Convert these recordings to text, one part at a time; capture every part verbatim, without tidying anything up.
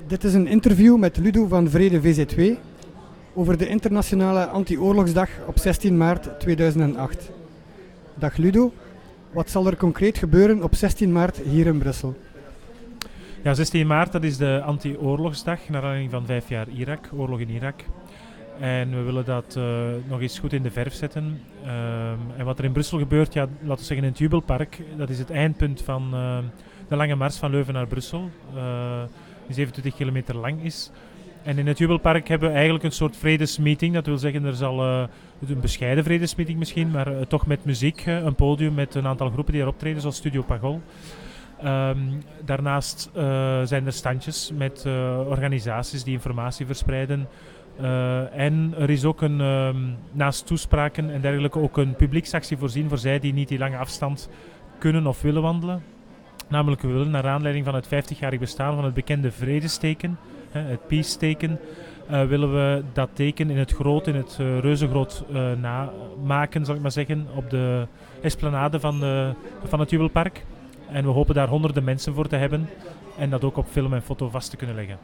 Dit is een interview met Ludo van Vrede V Z W over de internationale anti-oorlogsdag op zestien maart tweeduizend acht. Dag Ludo, wat zal er concreet gebeuren op zestien maart hier in Brussel? Ja, zestien maart, dat is de anti-oorlogsdag, naar aanleiding van vijf jaar Irak, oorlog in Irak. En we willen dat uh, nog eens goed in de verf zetten. Um, en wat er in Brussel gebeurt, ja, laten we zeggen in het Jubelpark, dat is het eindpunt van uh, de lange mars van Leuven naar Brussel, uh, die zevenentwintig kilometer lang is. En in het Jubelpark hebben we eigenlijk een soort vredesmeeting. Dat wil zeggen, er zal uh, een bescheiden vredesmeeting misschien, maar uh, toch met muziek, uh, een podium met een aantal groepen die er optreden, zoals Studio Pagol. Um, daarnaast uh, zijn er standjes met uh, organisaties die informatie verspreiden. Uh, en er is ook een, um, naast toespraken en dergelijke, ook een publieksactie voorzien voor zij die niet die lange afstand kunnen of willen wandelen. Namelijk, we willen naar aanleiding van het vijftigjarig bestaan van het bekende vredesteken, hè, het peace-teken, uh, willen we dat teken in het groot, in het uh, reuzengroot uh, namaken, zal ik maar zeggen, op de esplanade van, de, van het Jubelpark. En we hopen daar honderden mensen voor te hebben en dat ook op film en foto vast te kunnen leggen.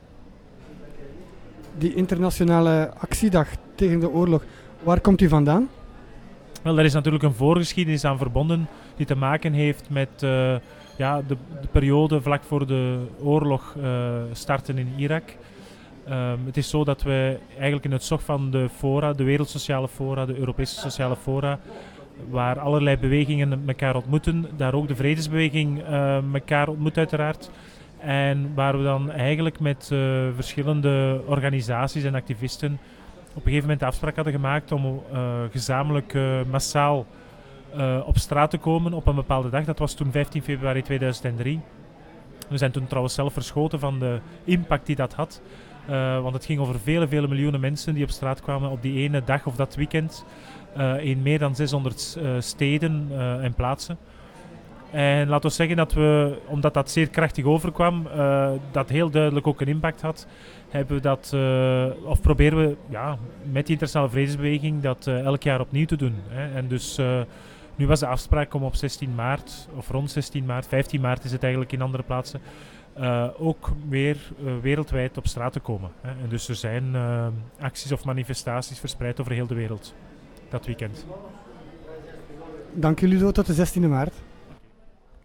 Die internationale actiedag tegen de oorlog, waar komt die vandaan? Wel, er is natuurlijk een voorgeschiedenis aan verbonden die te maken heeft met uh, ja, de, de periode vlak voor de oorlog uh, starten in Irak. Um, het is zo dat we eigenlijk in het zog van de fora, de Wereldsociale Fora, de Europese Sociale Fora, waar allerlei bewegingen elkaar ontmoeten, daar ook de vredesbeweging uh, elkaar ontmoet uiteraard. En waar we dan eigenlijk met uh, verschillende organisaties en activisten op een gegeven moment de afspraak hadden gemaakt om uh, gezamenlijk uh, massaal uh, op straat te komen op een bepaalde dag. Dat was toen vijftien februari tweeduizend drie. We zijn toen trouwens zelf verschoten van de impact die dat had. Uh, want het ging over vele, vele miljoenen mensen die op straat kwamen op die ene dag of dat weekend. Uh, in meer dan zeshonderd uh, steden uh, en plaatsen. En laten we zeggen dat we, omdat dat zeer krachtig overkwam, uh, dat heel duidelijk ook een impact had, hebben we dat, uh, of proberen we ja, met die internationale vredesbeweging dat uh, elk jaar opnieuw te doen. Hè. En dus uh, nu was de afspraak om op zestien maart, of rond zestien maart, vijftien maart is het eigenlijk in andere plaatsen, uh, ook weer uh, wereldwijd op straat te komen. Hè. En dus er zijn uh, acties of manifestaties verspreid over heel de wereld dat weekend. Dank jullie zo, tot de zestiende maart.